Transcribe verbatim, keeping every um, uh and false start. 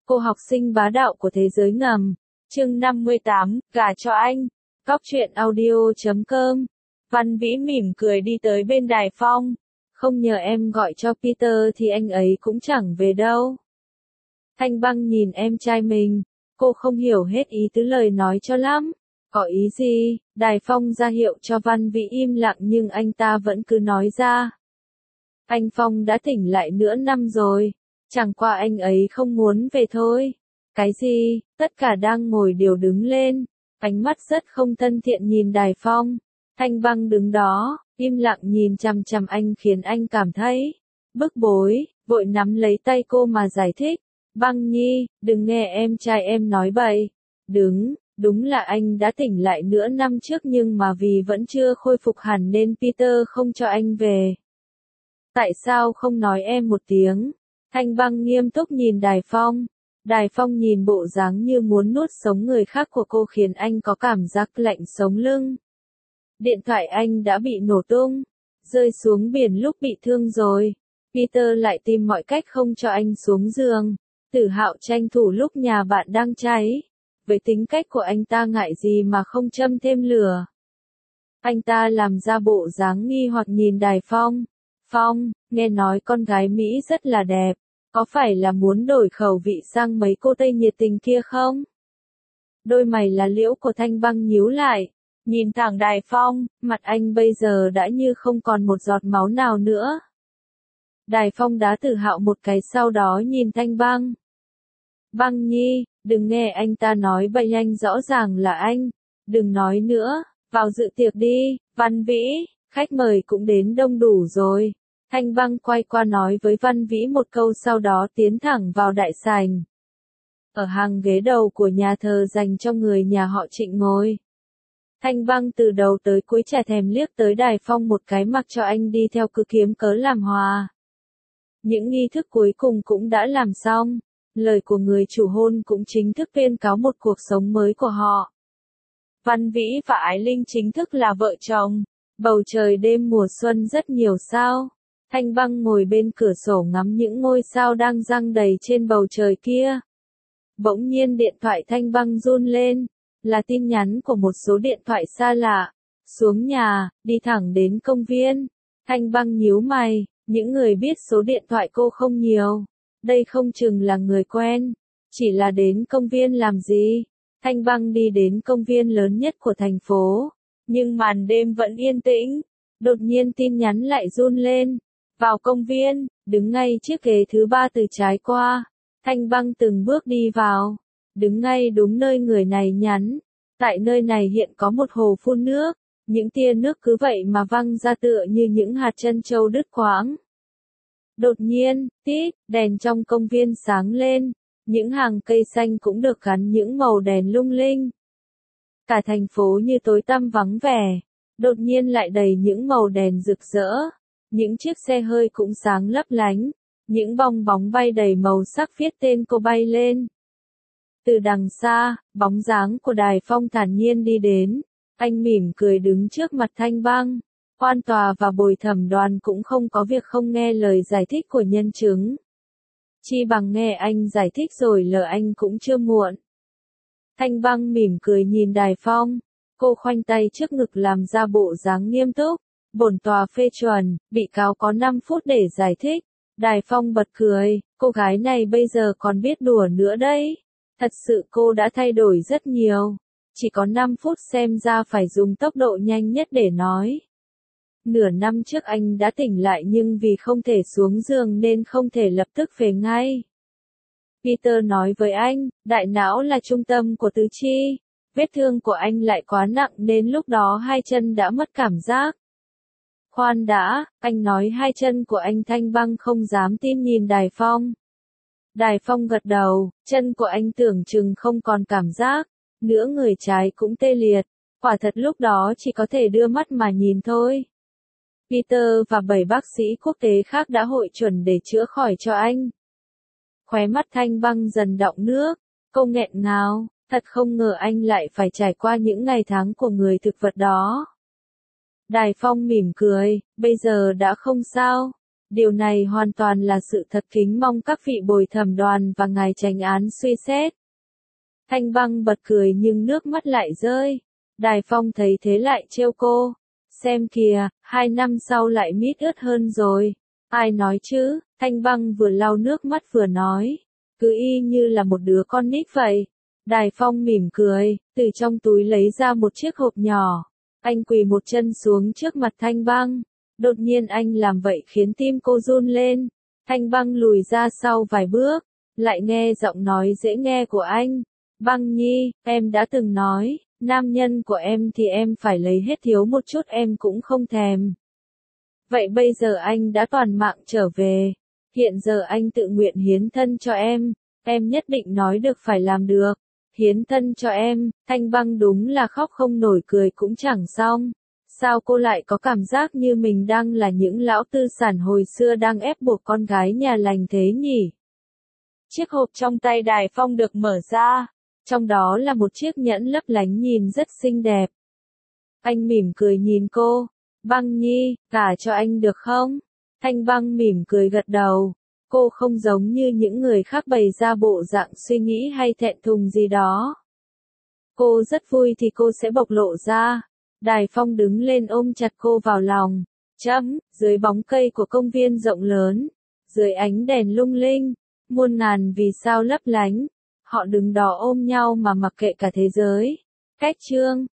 Cô học sinh bá đạo của thế giới ngầm. Chương năm mươi tám, gả cho anh. Góc truyện audio chấm com. Văn Vĩ mỉm cười đi tới bên Đài Phong. Không nhờ em gọi cho Peter thì anh ấy cũng chẳng về đâu. Thanh Băng nhìn em trai mình. Cô không hiểu hết ý tứ lời nói cho lắm. Có ý gì? Đài Phong ra hiệu cho Văn Vĩ im lặng nhưng anh ta vẫn cứ nói ra. Anh Phong đã tỉnh lại nửa năm rồi. Chẳng qua anh ấy không muốn về thôi. Cái gì? Tất cả đang ngồi đều đứng lên. Ánh mắt rất không thân thiện nhìn Đài Phong. Thanh Băng đứng đó, im lặng nhìn chằm chằm anh khiến anh cảm thấy bức bối, vội nắm lấy tay cô mà giải thích. Băng Nhi, đừng nghe em trai em nói bậy. Đứng, đúng là anh đã tỉnh lại nửa năm trước nhưng mà vì vẫn chưa khôi phục hẳn nên Peter không cho anh về. Tại sao không nói em một tiếng? Thanh Băng nghiêm túc nhìn Đài Phong. Đài Phong nhìn bộ dáng như muốn nuốt sống người khác của cô khiến anh có cảm giác lạnh sống lưng. Điện thoại anh đã bị nổ tung, rơi xuống biển lúc bị thương rồi. Peter lại tìm mọi cách không cho anh xuống giường. Tử Hạo tranh thủ lúc nhà bạn đang cháy. Với tính cách của anh ta ngại gì mà không châm thêm lửa. Anh ta làm ra bộ dáng nghi hoặc nhìn Đài Phong. Phong, nghe nói con gái Mỹ rất là đẹp. Có phải là muốn đổi khẩu vị sang mấy cô Tây nhiệt tình kia không? Đôi mày lá liễu của Thanh Băng nhíu lại. Nhìn thẳng Đài Phong, mặt anh bây giờ đã như không còn một giọt máu nào nữa. Đài Phong đá Tử Hạo một cái sau đó nhìn Thanh Băng. Băng Nhi, đừng nghe anh ta nói bậy, anh rõ ràng là anh. Đừng nói nữa, vào dự tiệc đi. Văn Vĩ, khách mời cũng đến đông đủ rồi. Thanh Băng quay qua nói với Văn Vĩ một câu sau đó tiến thẳng vào đại sảnh. Ở hàng ghế đầu của nhà thờ dành cho người nhà họ Trịnh ngồi. Thanh Băng từ đầu tới cuối chả thèm liếc tới Đài Phong một cái mặc cho anh đi theo cứ kiếm cớ làm hòa. Những nghi thức cuối cùng cũng đã làm xong. Lời của người chủ hôn cũng chính thức tuyên cáo một cuộc sống mới của họ. Văn Vĩ và Ái Linh chính thức là vợ chồng. Bầu trời đêm mùa xuân rất nhiều sao. Thanh Băng ngồi bên cửa sổ ngắm những ngôi sao đang giăng đầy trên bầu trời kia. Bỗng nhiên điện thoại Thanh Băng run lên. Là tin nhắn của một số điện thoại xa lạ. Xuống nhà, đi thẳng đến công viên. Thanh Băng nhíu mày, những người biết số điện thoại cô không nhiều. Đây không chừng là người quen. Chỉ là đến công viên làm gì? Thanh Băng đi đến công viên lớn nhất của thành phố. Nhưng màn đêm vẫn yên tĩnh. Đột nhiên tin nhắn lại run lên. Vào công viên, đứng ngay chiếc ghế thứ ba từ trái qua. Thanh Băng từng bước đi vào. Đứng ngay đúng nơi người này nhắn. Tại nơi này hiện có một hồ phun nước. Những tia nước cứ vậy mà văng ra tựa như những hạt trân châu đứt quãng. Đột nhiên, tít, đèn trong công viên sáng lên. Những hàng cây xanh cũng được gắn những màu đèn lung linh. Cả thành phố như tối tăm vắng vẻ. Đột nhiên lại đầy những màu đèn rực rỡ. Những chiếc xe hơi cũng sáng lấp lánh. Những bong bóng bay đầy màu sắc viết tên cô bay lên. Từ đằng xa, bóng dáng của Đài Phong thản nhiên đi đến. Anh mỉm cười đứng trước mặt Thanh Băng. Quan tòa và bồi thẩm đoàn cũng không có việc không nghe lời giải thích của nhân chứng. Chi bằng nghe anh giải thích rồi lỡ anh cũng chưa muộn. Thanh Băng mỉm cười nhìn Đài Phong. Cô khoanh tay trước ngực làm ra bộ dáng nghiêm túc. Bổn tòa phê chuẩn, bị cáo có năm phút để giải thích. Đài Phong bật cười, cô gái này bây giờ còn biết đùa nữa đấy. Thật sự cô đã thay đổi rất nhiều. Chỉ có năm phút xem ra phải dùng tốc độ nhanh nhất để nói. Nửa năm trước anh đã tỉnh lại nhưng vì không thể xuống giường nên không thể lập tức về ngay. Peter nói với anh, đại não là trung tâm của tứ chi. Vết thương của anh lại quá nặng nên lúc đó hai chân đã mất cảm giác. Khoan đã, anh nói hai chân của anh. Thanh Băng không dám tin nhìn Đài Phong. Đài Phong gật đầu, chân của anh tưởng chừng không còn cảm giác. Nửa người trái cũng tê liệt. Quả thật lúc đó chỉ có thể đưa mắt mà nhìn thôi. Peter và bảy bác sĩ quốc tế khác đã hội chuẩn để chữa khỏi cho anh. Khóe mắt Thanh Băng dần đọng nước. Cô nghẹn ngào, thật không ngờ anh lại phải trải qua những ngày tháng của người thực vật đó. Đài Phong mỉm cười, bây giờ đã không sao. Điều này hoàn toàn là sự thật, kính mong các vị bồi thẩm đoàn và ngài chánh án suy xét. Thanh Băng bật cười nhưng nước mắt lại rơi. Đài Phong thấy thế lại trêu cô. Xem kìa, hai năm sau lại mít ướt hơn rồi. Ai nói chứ? Thanh Băng vừa lau nước mắt vừa nói. Cứ y như là một đứa con nít vậy. Đài Phong mỉm cười, từ trong túi lấy ra một chiếc hộp nhỏ. Anh quỳ một chân xuống trước mặt Thanh Băng. Đột nhiên anh làm vậy khiến tim cô run lên. Thanh Băng lùi ra sau vài bước, lại nghe giọng nói dễ nghe của anh. Băng Nhi, em đã từng nói, nam nhân của em thì em phải lấy hết, thiếu một chút em cũng không thèm. Vậy bây giờ anh đã toàn mạng trở về. Hiện giờ anh tự nguyện hiến thân cho em. Em nhất định nói được phải làm được. Hiến thân cho em. Thanh Băng đúng là khóc không nổi, cười cũng chẳng xong. Sao cô lại có cảm giác như mình đang là những lão tư sản hồi xưa đang ép buộc con gái nhà lành thế nhỉ? Chiếc hộp trong tay Đài Phong được mở ra. Trong đó là một chiếc nhẫn lấp lánh nhìn rất xinh đẹp. Anh mỉm cười nhìn cô. Băng Nhi, gả cho anh được không? Thanh Băng mỉm cười gật đầu. Cô không giống như những người khác bày ra bộ dạng suy nghĩ hay thẹn thùng gì đó. Cô rất vui thì cô sẽ bộc lộ ra. Đài Phong đứng lên ôm chặt cô vào lòng. Chấm, dưới bóng cây của công viên rộng lớn, dưới ánh đèn lung linh, muôn ngàn vì sao lấp lánh, họ đứng đó ôm nhau mà mặc kệ cả thế giới. Cách chương